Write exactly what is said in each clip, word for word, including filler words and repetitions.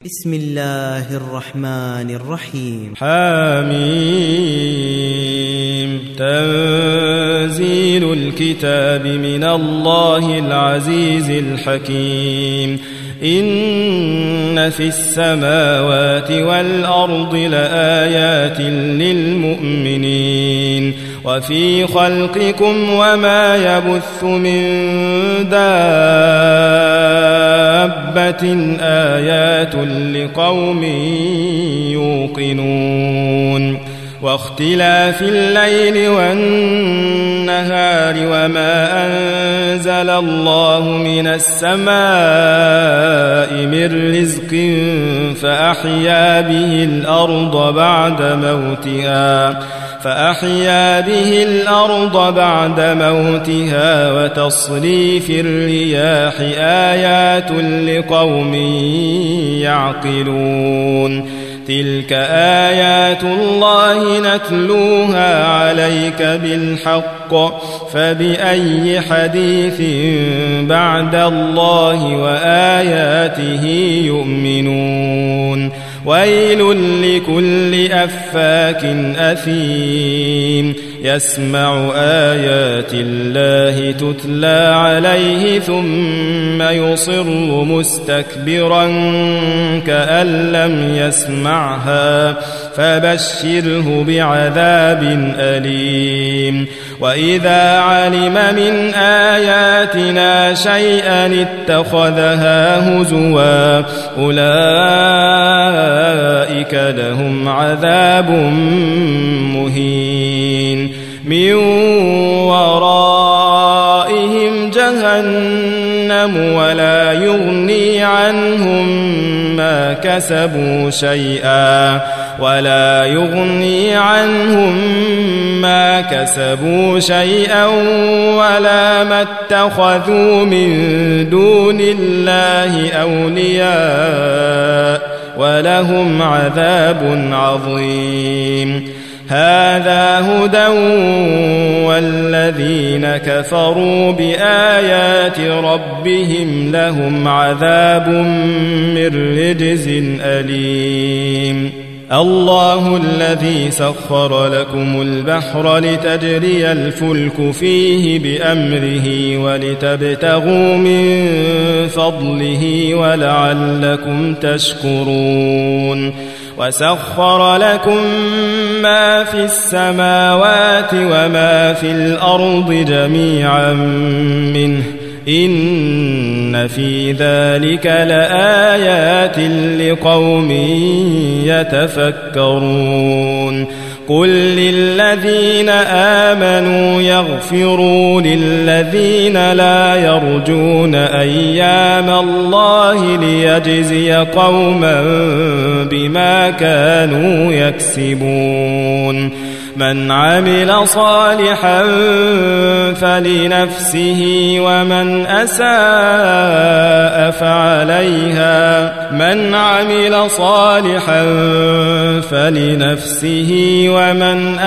بسم الله الرحمن الرحيم. حميم. تنزيل الكتاب من الله العزيز الحكيم. إن في السماوات والأرض لآيات للمؤمنين وفي خلقكم وما يبث من دابة آيات لقوم يوقنون واختلاف الليل والنهار وما أنزل الله من السماء من رزق فأحيا به الأرض بعد موتها فأحيا به الأرض بعد موتها وتصريف الرياح آيات لقوم يعقلون تلك آيات الله نتلوها عليك بالحق فبأي حديث بعد الله وآياته يؤمنون ويل لكل أفاك أثيم يسمع آيات الله تتلى عليه ثم يصر مستكبرا كأن لم يسمعها فبشره بعذاب أليم وإذا علم من آياتنا شيئا اتخذها هزوا أولئك لهم عذاب مهين من ورائهم جهنم ولا يغني عنهم ما كسبوا شيئا ولا يغني عنهم ما كسبوا شيئا ولا ما اتخذوا من دون الله أولياء ولهم عذاب عظيم هذا هدى والذين كفروا بآيات ربهم لهم عذاب من رجز أليم الله الذي سخر لكم البحر لتجري الفلك فيه بأمره ولتبتغوا من فضله ولعلكم تشكرون وسخر لكم ما في السماوات وما في الأرض جميعا منه إن في ذلك لآيات لقوم يتفكرون قل للذين آمنوا يغفروا للذين لا يرجون أيام الله ليجزي قوما بما كانوا يكسبون من عمل صالحا فلنفسه ومن أساء فعليها من عمل صالحا فلنفسه ومن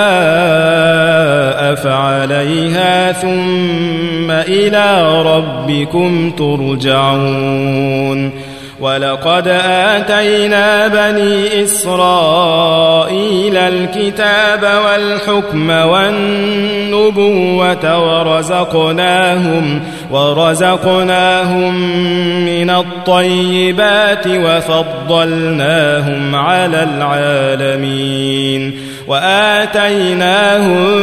أساء فعليها ثم إلى ربكم ترجعون ولقد آتينا بني إسرائيل الكتاب والحكم والنبوة ورزقناهم ورزقناهم من الطيبات وفضلناهم على العالمين وآتيناهم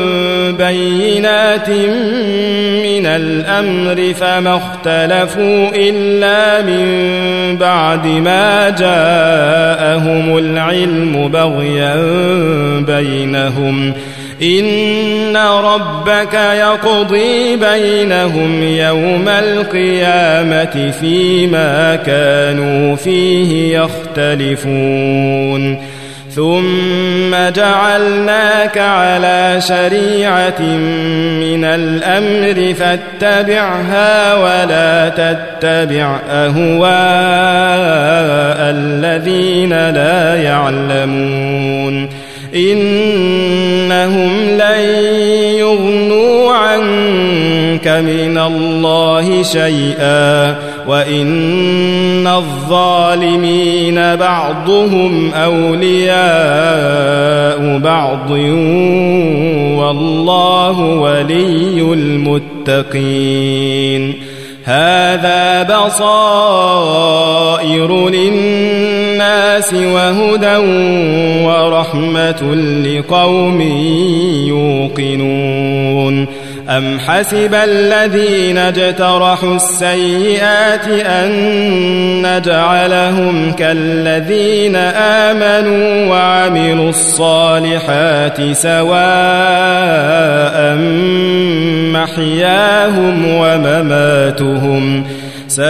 بينات من الأمر فما اختلفوا إلا من بعد ما جاءهم العلم بغيا بينهم إن ربك يقضي بينهم يوم القيامة فيما كانوا فيه يختلفون ثم جعلناك على شريعة من الأمر فاتبعها ولا تتبع أهواء الذين لا يعلمون إنهم لن يغنوا عنك من الله شيئا وإن الظالمين بعضهم أولياء بعض والله ولي المتقين هذا بصائر للناس وهدى ورحمة لقوم يوقنون أم حسب الذين اجترحوا السيئات أن نجعلهم كالذين آمنوا وعملوا الصالحات سواء محياهم ومماتهم ساء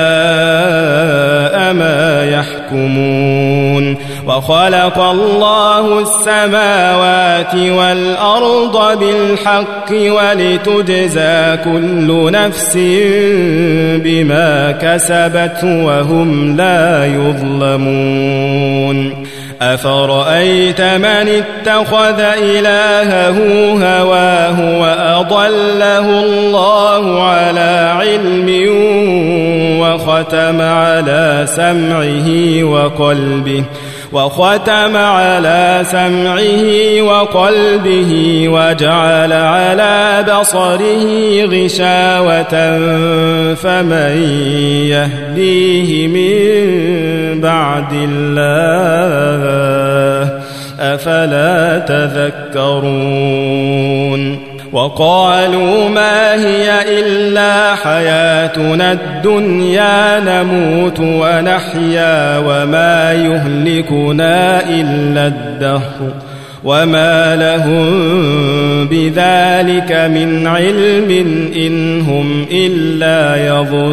ما يحكمون وخلق الله السماوات والأرض بالحق ولتجزى كل نفس بما كسبت وهم لا يظلمون أفرأيت من اتخذ إلهه هواه وأضله الله على علم وختم على سمعه وقلبه وختم على سمعه وقلبه وجعل على بصره غشاوة فمن يهديه من بعد الله أفلا تذكرون وقالوا ما هي إلا حياتنا الدنيا نموت ونحيا وما يهلكنا إلا الدهر وما لهم بذلك من علم إن هم إلا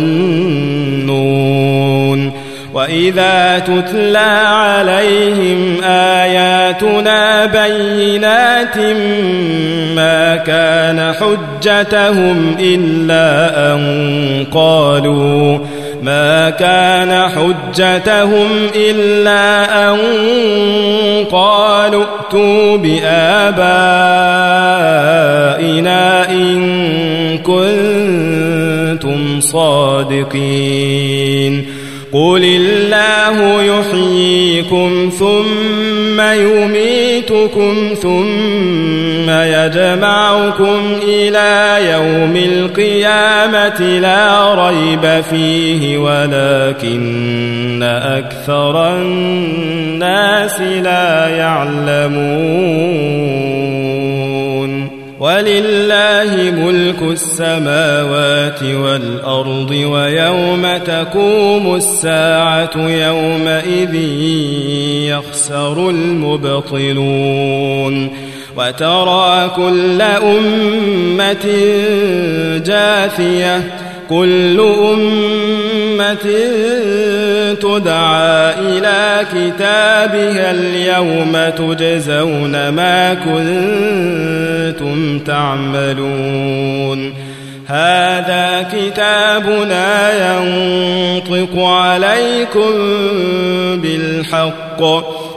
يظنون وإذا تتلى عليهم آياتنا بينات ما كان حجتهم إلا أن قالوا ما كان حجتهم إلا أن قالوا ائتوا بآبائنا إن كنتم صادقين قل الله يحييكم ثم يميتكم ثم يجمعكم إلى يوم القيامة لا ريب فيه ولكن أكثر الناس لا يعلمون ولله ملك السماوات والأرض ويوم تقوم الساعة يومئذ يخسر المبطلون وترى كل أمة جاثية كل أمة تدعى إلى كتابها اليوم تجزون ما كنتم تعملون هذا كتابنا ينطق عليكم بالحق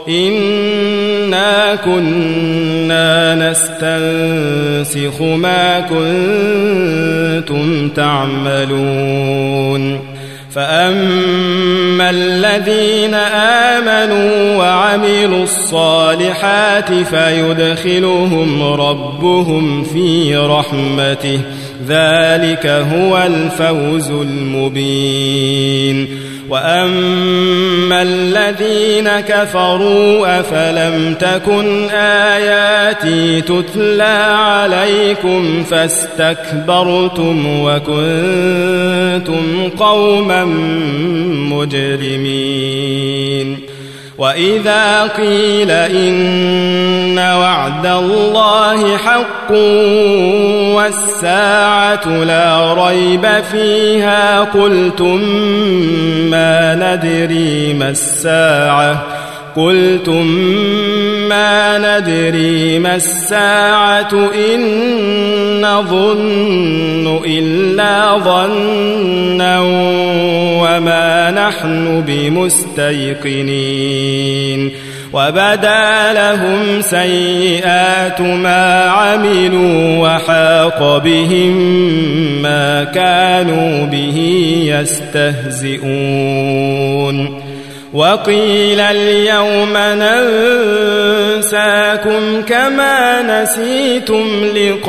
إنا كنا نستنسخ ما كنتم تعملون فأما الذين آمنوا وعملوا الصالحات فيدخلهم ربهم في رحمته ذلك هو الفوز المبين وأما الذين كفروا أفلم تكن آياتي تتلى عليكم فاستكبرتم وكنتم قوما مجرمين وإذا قيل إن وعد الله حق والساعة لا ريب فيها قلتم ما ندري ما الساعة قلتم ما ندري ما الساعة إن نظن إلا ظنا وما نحن بمستيقنين وبدا لهم سيئات ما عملوا وحاق بهم ما كانوا به يستهزئون وقيل اليوم ننساكم كما نسيتم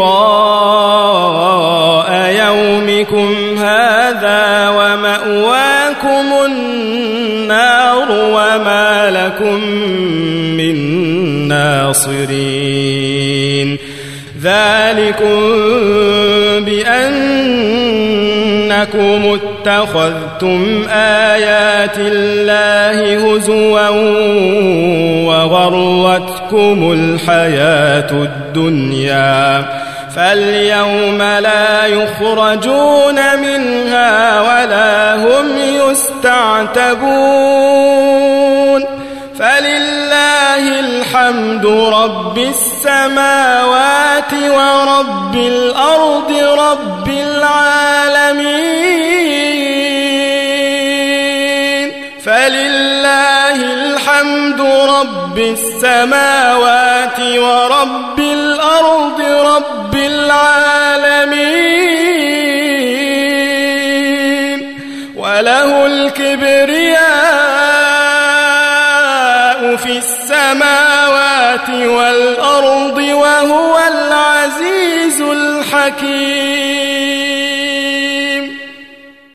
لقاء يومكم هذا ومأواكم النار وما لكم من ناصرين ذلكم بأنكم اتخذتم آيات الله هزوا وغرتكم الحياة الدنيا فاليوم لا يخرجون منها ولا هم يستعتبون فلله الحمد رب السماوات ورب الأرض رب العالمين فلله الحمد رب السماوات ورب الأرض رب العالمين وله الكبرياء في السماوات والأرض وهو العزيز الحكيم